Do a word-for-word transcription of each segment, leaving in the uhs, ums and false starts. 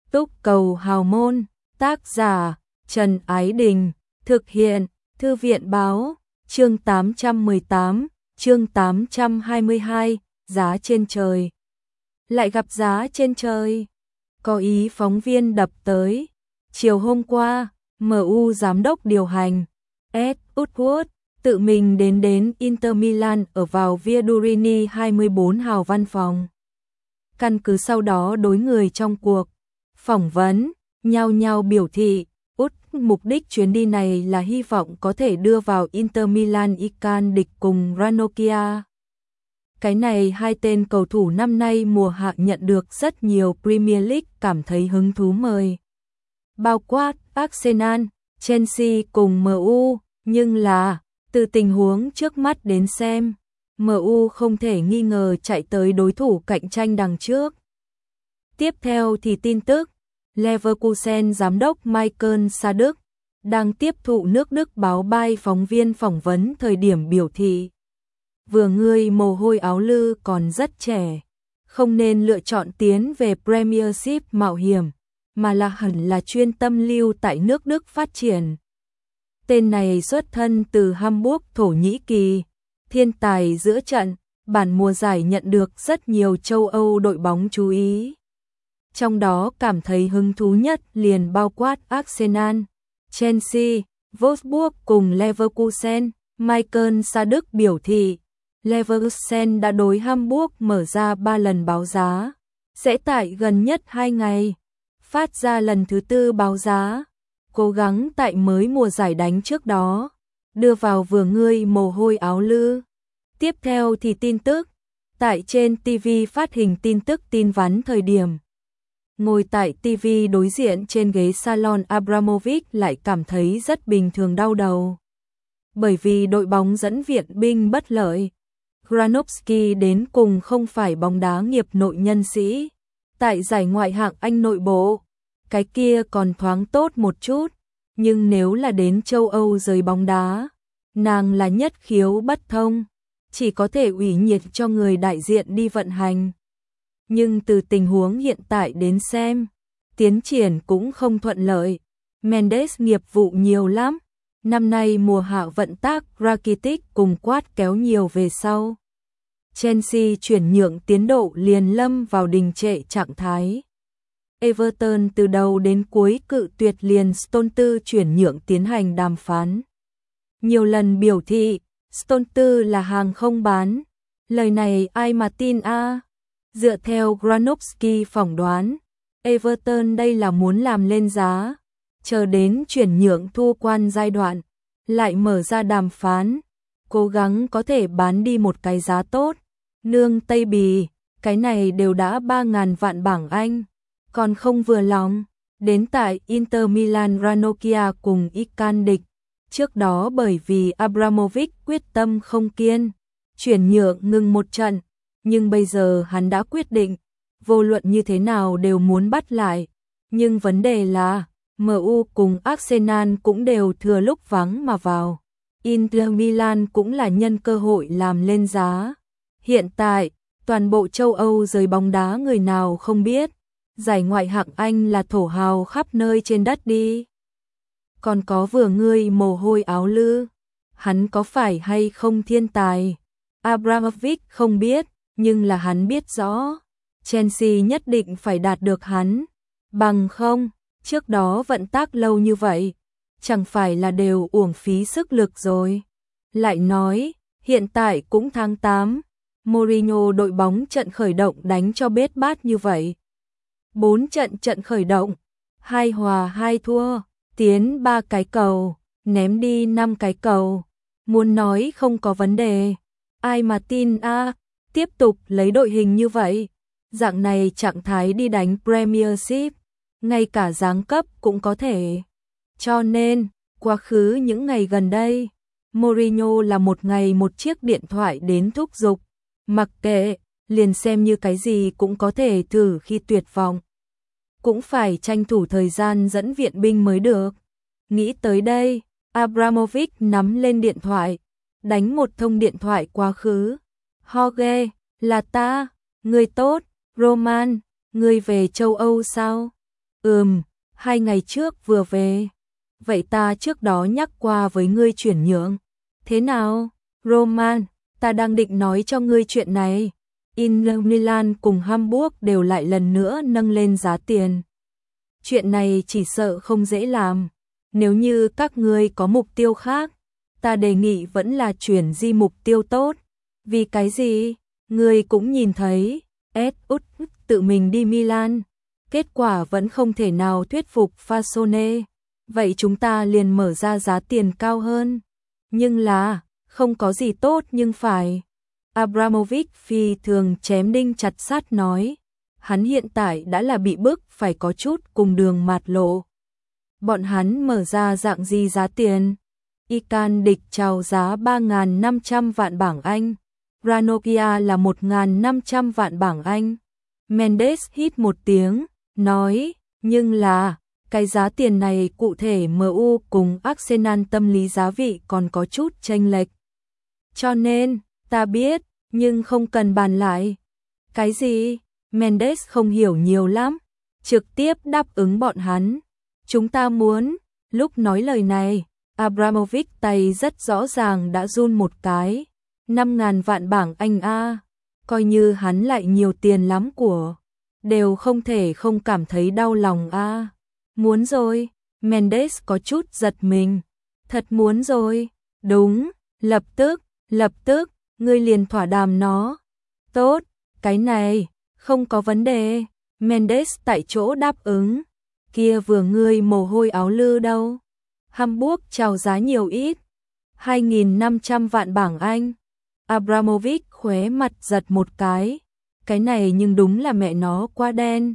Túc cầu hào môn, tác giả Trần Ái Đình, thực hiện Thư viện báo, chương tám trăm mười tám, chương tám trăm hai mươi hai, giá trên trời. Lại gặp giá trên trời. Có ý phóng viên đập tới. Chiều hôm qua, em u giám đốc điều hành Ed Woodward tự mình đến đến Inter Milan ở vào Via Durini hai mươi bốn hào văn phòng. Căn cứ sau đó đối người trong cuộc phỏng vấn, nhao nhao biểu thị, Út mục đích chuyến đi này là hy vọng có thể đưa vào Inter Milan Ican địch cùng Ranocchia. Cái này hai tên cầu thủ năm nay mùa hạ nhận được rất nhiều Premier League cảm thấy hứng thú mời. Bao quát Arsenal, Chelsea cùng em u, nhưng là, từ tình huống trước mắt đến xem, em u không thể nghi ngờ chạy tới đối thủ cạnh tranh đằng trước. Tiếp theo thì tin tức, Leverkusen giám đốc Michael Sadek đang tiếp thụ nước Đức báo bay phóng viên phỏng vấn thời điểm biểu thị. Vừa người mồ hôi áo lư còn rất trẻ, không nên lựa chọn tiến về Premiership mạo hiểm, mà là hẳn là chuyên tâm lưu tại nước Đức phát triển. Tên này xuất thân từ Hamburg, Thổ Nhĩ Kỳ, thiên tài giữa trận, bản mùa giải nhận được rất nhiều châu Âu đội bóng chú ý. Trong đó cảm thấy hứng thú nhất liền bao quát Arsenal, Chelsea, Wolfsburg cùng Leverkusen. Michael Sadek biểu thị, Leverkusen đã đối Hamburg mở ra ba lần báo giá, sẽ tại gần nhất hai ngày phát ra lần thứ tư báo giá, cố gắng tại mới mùa giải đánh trước đó, đưa vào vừa ngươi mồ hôi áo lư. Tiếp theo thì tin tức, tại trên ti vi phát hình tin tức tin vắn thời điểm. Ngồi tại ti vi đối diện trên ghế salon Abramovich lại cảm thấy rất bình thường đau đầu. Bởi vì đội bóng dẫn viện binh bất lợi. Granovsky đến cùng không phải bóng đá nghiệp nội nhân sĩ. Tại giải ngoại hạng Anh nội bộ, cái kia còn thoáng tốt một chút. Nhưng nếu là đến châu Âu giới bóng đá, nàng là nhất khiếu bất thông. Chỉ có thể ủy nhiệt cho người đại diện đi vận hành. Nhưng từ tình huống hiện tại đến xem, tiến triển cũng không thuận lợi. Mendes nghiệp vụ nhiều lắm. Năm nay mùa hạ vận tác Rakitic cùng Quát kéo nhiều về sau. Chelsea chuyển nhượng tiến độ liền lâm vào đình trệ trạng thái. Everton từ đầu đến cuối cự tuyệt liền Stone tư chuyển nhượng tiến hành đàm phán. Nhiều lần biểu thị, Stone tư là hàng không bán. Lời này ai mà tin a? À? Dựa theo Granovsky phỏng đoán, Everton đây là muốn làm lên giá, chờ đến chuyển nhượng thu quan giai đoạn, lại mở ra đàm phán, cố gắng có thể bán đi một cái giá tốt. Nương Tây Bì, cái này đều đã ba ngàn vạn bảng Anh, còn không vừa lòng. Đến tại Inter Milan Ranocchia cùng Ican địch, trước đó bởi vì Abramovich quyết tâm không kiên, chuyển nhượng ngừng một trận. Nhưng bây giờ hắn đã quyết định, vô luận như thế nào đều muốn bắt lại. Nhưng vấn đề là, em u cùng Arsenal cũng đều thừa lúc vắng mà vào. Inter Milan cũng là nhân cơ hội làm lên giá. Hiện tại, toàn bộ châu Âu giới bóng đá người nào không biết, giải ngoại hạng Anh là thổ hào khắp nơi trên đất đi. Còn có vừa ngươi mồ hôi áo lư, hắn có phải hay không thiên tài? Abramovich không biết. Nhưng là hắn biết rõ, Chelsea nhất định phải đạt được hắn, bằng không, trước đó vận tác lâu như vậy, chẳng phải là đều uổng phí sức lực rồi. Lại nói, hiện tại cũng tháng tám, Mourinho đội bóng trận khởi động đánh cho bết bát như vậy. bốn trận trận khởi động, hai hòa hai thua, tiến ba cái cầu, ném đi năm cái cầu, muốn nói không có vấn đề, ai mà tin a? À? Tiếp tục lấy đội hình như vậy, dạng này trạng thái đi đánh Premiership, ngay cả giáng cấp cũng có thể. Cho nên, quá khứ những ngày gần đây, Mourinho là một ngày một chiếc điện thoại đến thúc giục, mặc kệ, liền xem như cái gì cũng có thể thử khi tuyệt vọng. Cũng phải tranh thủ thời gian dẫn viện binh mới được. Nghĩ tới đây, Abramovich nắm lên điện thoại, đánh một thông điện thoại quá khứ. Jorge, là ta, người tốt, Roman, người về châu Âu sao? Ừm, hai ngày trước vừa về. Vậy ta trước đó nhắc qua với ngươi chuyển nhượng. Thế nào, Roman, ta đang định nói cho ngươi chuyện này. Inter Milan cùng Hamburg đều lại lần nữa nâng lên giá tiền. Chuyện này chỉ sợ không dễ làm. Nếu như các ngươi có mục tiêu khác, ta đề nghị vẫn là chuyển di mục tiêu tốt. Vì cái gì? Ngươi cũng nhìn thấy, ét út tự mình đi Milan. Kết quả vẫn không thể nào thuyết phục Fasone. Vậy chúng ta liền mở ra giá tiền cao hơn. Nhưng là, không có gì tốt nhưng phải. Abramovich phi thường chém đinh chặt sắt nói. Hắn hiện tại đã là bị bức phải có chút cùng đường mạt lộ. Bọn hắn mở ra dạng gì giá tiền? Ican địch chào giá ba nghìn năm trăm vạn bảng Anh. Ranocchia là một nghìn năm trăm vạn bảng Anh. Mendes hít một tiếng, nói, nhưng là, cái giá tiền này cụ thể em u cùng Arsenal tâm lý giá vị còn có chút chênh lệch. Cho nên, ta biết, nhưng không cần bàn lại. Cái gì? Mendes không hiểu nhiều lắm, trực tiếp đáp ứng bọn hắn. Chúng ta muốn, lúc nói lời này, Abramovich tay rất rõ ràng đã run một cái. năm nghìn vạn bảng Anh a, coi như hắn lại nhiều tiền lắm của, đều không thể không cảm thấy đau lòng a. Muốn rồi, Mendes có chút giật mình. Thật muốn rồi, đúng, lập tức, lập tức, ngươi liền thỏa đàm nó. Tốt, cái này, không có vấn đề. Mendes tại chỗ đáp ứng. Kia vừa ngươi mồ hôi áo lư đâu. Hamburg chào giá nhiều ít. hai nghìn năm trăm vạn bảng Anh. Abramovich khóe mặt giật một cái. Cái này nhưng đúng là mẹ nó quá đen.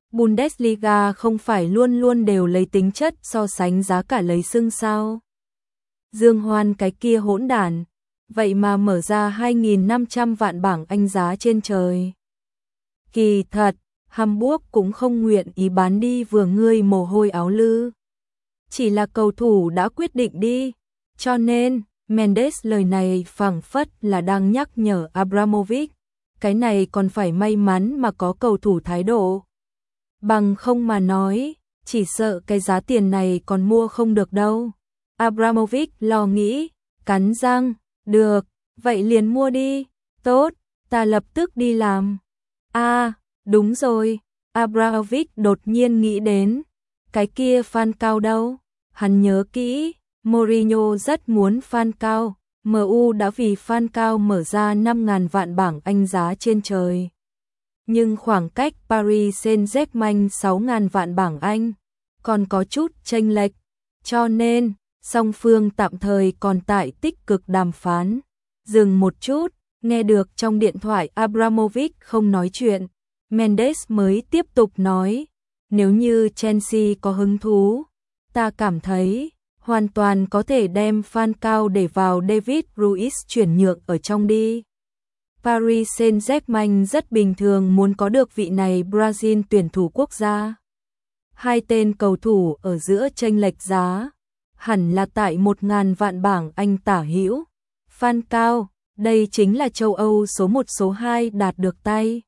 Bundesliga không phải luôn luôn đều lấy tính chất so sánh giá cả lấy xưng sao. Dương Hoan cái kia hỗn đản. Vậy mà mở ra hai nghìn năm trăm vạn bảng Anh giá trên trời. Kỳ thật, Hamburg cũng không nguyện ý bán đi vừa ngươi mồ hôi áo lư. Chỉ là cầu thủ đã quyết định đi. Cho nên, Mendes lời này phảng phất là đang nhắc nhở Abramovich. Cái này còn phải may mắn mà có cầu thủ thái độ. Bằng không mà nói, chỉ sợ cái giá tiền này còn mua không được đâu. Abramovich lo nghĩ, cắn răng, được, vậy liền mua đi. Tốt, ta lập tức đi làm. À, đúng rồi, Abramovich đột nhiên nghĩ đến. Cái kia Falcao đâu? Hắn nhớ kỹ, Mourinho rất muốn Falcao. em u đã vì Falcao mở ra năm nghìn vạn bảng Anh giá trên trời. Nhưng khoảng cách Paris Saint-Germain sáu nghìn vạn bảng Anh còn có chút chênh lệch, cho nên song phương tạm thời còn tại tích cực đàm phán. Dừng một chút, nghe được trong điện thoại Abramovich không nói chuyện, Mendes mới tiếp tục nói, nếu như Chelsea có hứng thú, ta cảm thấy hoàn toàn có thể đem Falcao để vào David Luiz chuyển nhượng ở trong đi. Paris Saint-Germain rất bình thường muốn có được vị này Brazil tuyển thủ quốc gia. Hai tên cầu thủ ở giữa chênh lệch giá, hẳn là tại một nghìn vạn bảng Anh tả hữu. Falcao, đây chính là châu Âu số một số hai đạt được tay.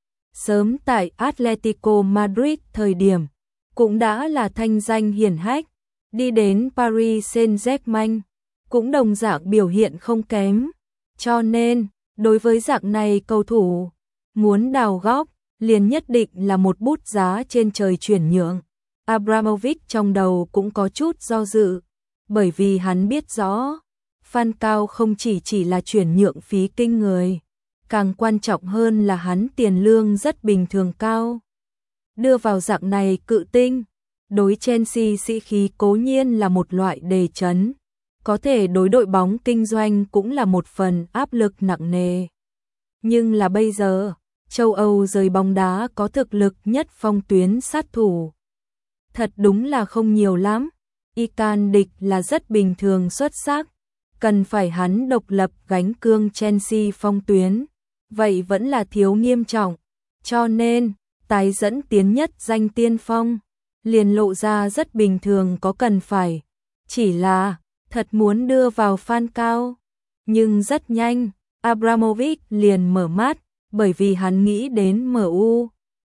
Sớm tại Atletico Madrid thời điểm, cũng đã là thanh danh hiển hách. Đi đến Paris Saint-Germain, cũng đồng dạng biểu hiện không kém. Cho nên, đối với dạng này cầu thủ, muốn đào góp, liền nhất định là một bút giá trên trời chuyển nhượng. Abramovich trong đầu cũng có chút do dự, bởi vì hắn biết rõ, Falcao không chỉ chỉ là chuyển nhượng phí kinh người, càng quan trọng hơn là hắn tiền lương rất bình thường cao. Đưa vào dạng này cự tinh, đối Chelsea sĩ khí cố nhiên là một loại đề chấn, có thể đối đội bóng kinh doanh cũng là một phần áp lực nặng nề. Nhưng là bây giờ, châu Âu giới bóng đá có thực lực nhất phong tuyến sát thủ. Thật đúng là không nhiều lắm, Ican địch là rất bình thường xuất sắc, cần phải hắn độc lập gánh cương Chelsea phong tuyến, vậy vẫn là thiếu nghiêm trọng, cho nên, tái dẫn tiến nhất danh tiên phong, liền lộ ra rất bình thường có cần phải, chỉ là, thật muốn đưa vào Falcao, nhưng rất nhanh, Abramovich liền mở mắt, bởi vì hắn nghĩ đến em u.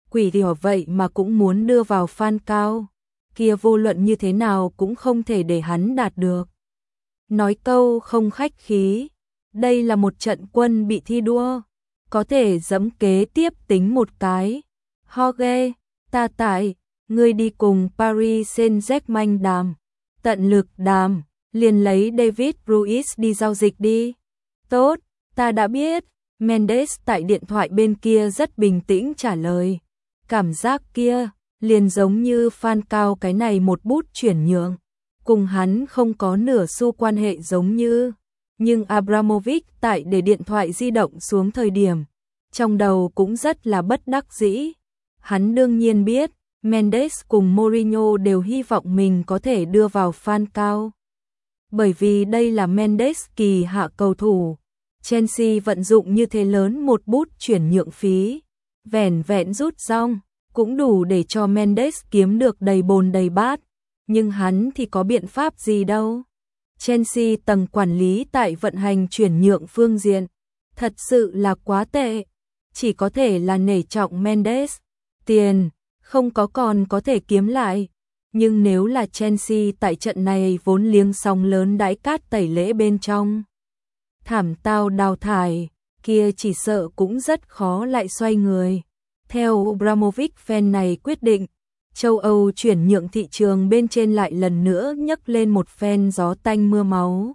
quỷ đỉa vậy mà cũng muốn đưa vào Falcao, kia vô luận như thế nào cũng không thể để hắn đạt được. Nói câu không khách khí, đây là một trận quân bị thi đua, có thể dẫm kế tiếp tính một cái. Jorge, ta tại, ngươi đi cùng Paris Saint-Germain đàm, tận lực đàm, liền lấy David Luiz đi giao dịch đi. Tốt, ta đã biết. Mendes tại điện thoại bên kia rất bình tĩnh trả lời. Cảm giác kia, liền giống như Falcao cái này một bút chuyển nhượng, cùng hắn không có nửa xu quan hệ giống như. Nhưng Abramovich tại để điện thoại di động xuống thời điểm, trong đầu cũng rất là bất đắc dĩ. Hắn đương nhiên biết, Mendes cùng Mourinho đều hy vọng mình có thể đưa vào Falcao. Bởi vì đây là Mendes kỳ hạ cầu thủ. Chelsea vận dụng như thế lớn một bút chuyển nhượng phí, vẻn vẹn rút xong, cũng đủ để cho Mendes kiếm được đầy bồn đầy bát, nhưng hắn thì có biện pháp gì đâu. Chelsea tầng quản lý tại vận hành chuyển nhượng phương diện, thật sự là quá tệ, chỉ có thể là nể trọng Mendes, tiền, không có còn có thể kiếm lại. Nhưng nếu là Chelsea tại trận này vốn liếng sóng lớn đãi cát tẩy lễ bên trong, thảm tao đào thải, kia chỉ sợ cũng rất khó lại xoay người. Theo Abramovich fan này quyết định, châu Âu chuyển nhượng thị trường bên trên lại lần nữa nhấc lên một phen gió tanh mưa máu.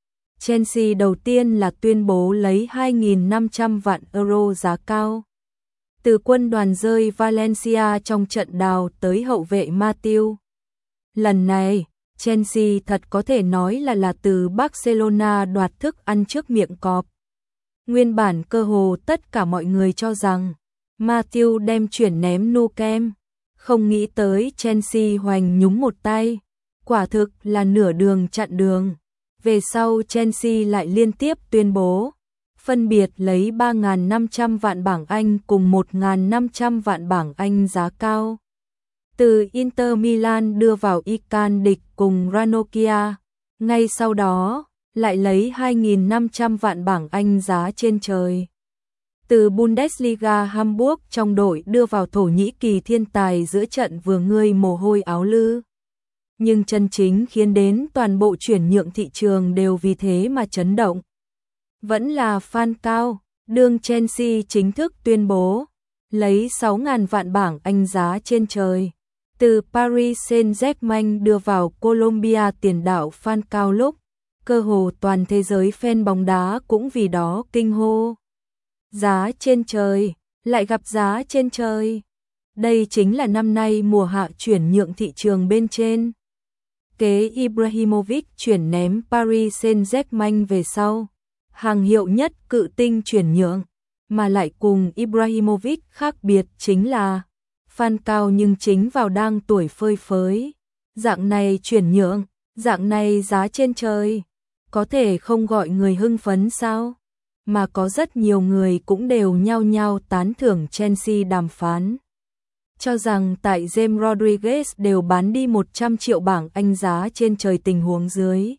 Chelsea đầu tiên là tuyên bố lấy hai nghìn năm trăm vạn euro giá cao từ quân đoàn rơi Valencia trong trận đào tới hậu vệ Matthew. Lần này, Chelsea thật có thể nói là là từ Barcelona đoạt thức ăn trước miệng cọp. Nguyên bản cơ hồ tất cả mọi người cho rằng Matthew đem chuyển ném Nou Camp, không nghĩ tới Chelsea hoành nhúng một tay, quả thực là nửa đường chặn đường. Về sau Chelsea lại liên tiếp tuyên bố, phân biệt lấy ba nghìn năm trăm vạn bảng Anh cùng một nghìn năm trăm vạn bảng Anh giá cao. Từ Inter Milan đưa vào Ican địch cùng Ranocchia, ngay sau đó lại lấy hai nghìn năm trăm vạn bảng Anh giá trên trời. Từ Bundesliga Hamburg trong đội đưa vào Thổ Nhĩ Kỳ thiên tài giữa trận vừa ngươi mồ hôi áo lư. Nhưng chân chính khiến đến toàn bộ chuyển nhượng thị trường đều vì thế mà chấn động. Vẫn là Falcao, đương Chelsea chính thức tuyên bố, lấy sáu nghìn vạn bảng Anh giá trên trời. Từ Paris Saint-Germain đưa vào Colombia tiền đạo Falcao lúc, cơ hồ toàn thế giới fan bóng đá cũng vì đó kinh hô. Giá trên trời, lại gặp giá trên trời. Đây chính là năm nay mùa hạ chuyển nhượng thị trường bên trên. Kế Ibrahimovic chuyển ném Paris Saint-Germain về sau, hàng hiệu nhất cự tinh chuyển nhượng, mà lại cùng Ibrahimovic khác biệt chính là Falcao nhưng chính vào đang tuổi phơi phới. Dạng này chuyển nhượng, dạng này giá trên trời, có thể không gọi người hưng phấn sao? Mà có rất nhiều người cũng đều nhao nhao tán thưởng Chelsea đàm phán. Cho rằng tại James Rodriguez đều bán đi một trăm triệu bảng Anh giá trên trời tình huống dưới.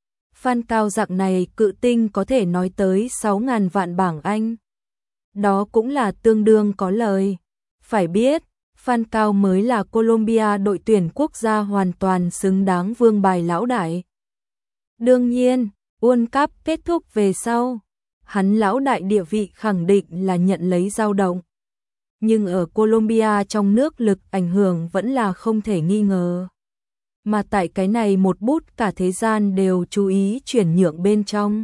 Falcao dạng này cự tinh có thể nói tới sáu nghìn vạn bảng Anh. Đó cũng là tương đương có lời. Phải biết, Falcao mới là Colombia đội tuyển quốc gia hoàn toàn xứng đáng vương bài lão đại. Đương nhiên, World Cup kết thúc về sau, hắn lão đại địa vị khẳng định là nhận lấy dao động. Nhưng ở Colombia trong nước lực ảnh hưởng vẫn là không thể nghi ngờ. Mà tại cái này một bút cả thế gian đều chú ý chuyển nhượng bên trong.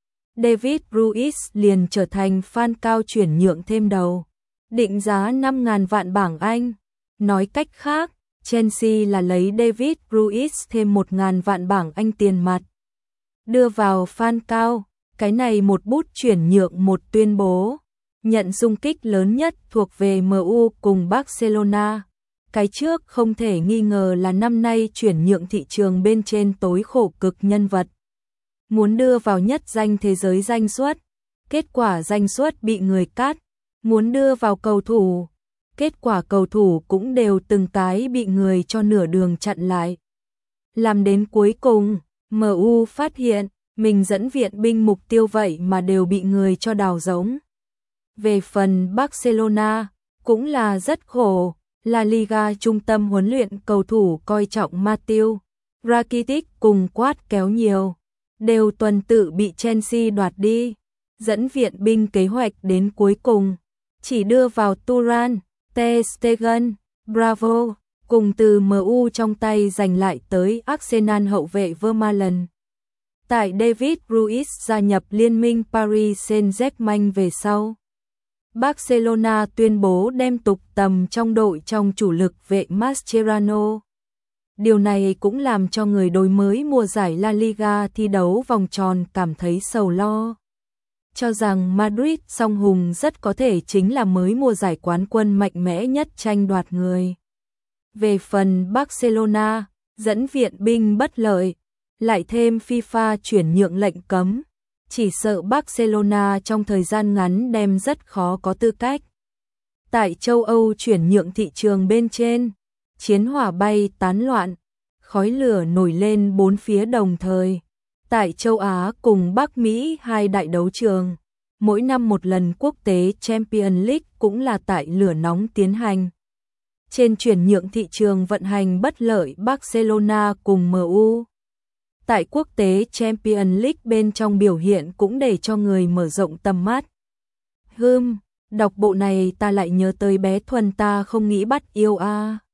David Luiz liền trở thành Falcao chuyển nhượng thêm đầu. Định giá năm nghìn vạn bảng Anh. Nói cách khác, Chelsea là lấy David Luiz thêm một nghìn vạn bảng Anh tiền mặt. Đưa vào Falcao, cái này một bút chuyển nhượng một tuyên bố. Nhận xung kích lớn nhất thuộc về em u cùng Barcelona. Cái trước không thể nghi ngờ là năm nay chuyển nhượng thị trường bên trên tối khổ cực nhân vật. Muốn đưa vào nhất danh thế giới danh suất, kết quả danh suất bị người cắt. Muốn đưa vào cầu thủ, kết quả cầu thủ cũng đều từng cái bị người cho nửa đường chặn lại. Làm đến cuối cùng, em u phát hiện mình dẫn viện binh mục tiêu vậy mà đều bị người cho đào giống. Về phần Barcelona, cũng là rất khổ. La Liga trung tâm huấn luyện cầu thủ coi trọng Matthew Rakitic cùng quát kéo nhiều, đều tuần tự bị Chelsea đoạt đi. Dẫn viện binh kế hoạch đến cuối cùng, chỉ đưa vào Turan, Ter Stegen, Bravo, cùng từ em u trong tay giành lại tới Arsenal hậu vệ Vermaelen. Tại David Luiz gia nhập liên minh Paris Saint-Germain về sau, Barcelona tuyên bố đem tục tầm trong đội trong chủ lực vệ Mascherano. Điều này cũng làm cho người đối mới mùa giải La Liga thi đấu vòng tròn cảm thấy sầu lo, cho rằng Madrid song hùng rất có thể chính là mới mùa giải quán quân mạnh mẽ nhất tranh đoạt người. Về phần Barcelona, dẫn viện binh bất lợi, lại thêm FIFA chuyển nhượng lệnh cấm, chỉ sợ Barcelona trong thời gian ngắn đem rất khó có tư cách. Tại châu Âu chuyển nhượng thị trường bên trên, chiến hỏa bay tán loạn, khói lửa nổi lên bốn phía đồng thời. Tại châu Á cùng Bắc Mỹ hai đại đấu trường, mỗi năm một lần quốc tế Champions League cũng là tại lửa nóng tiến hành. Trên chuyển nhượng thị trường vận hành bất lợi Barcelona cùng em u. Tại quốc tế Champions League bên trong biểu hiện cũng để cho người mở rộng tầm mắt. Hừm, đọc bộ này ta lại nhớ tới bé Thuần ta không nghĩ bắt yêu a. À.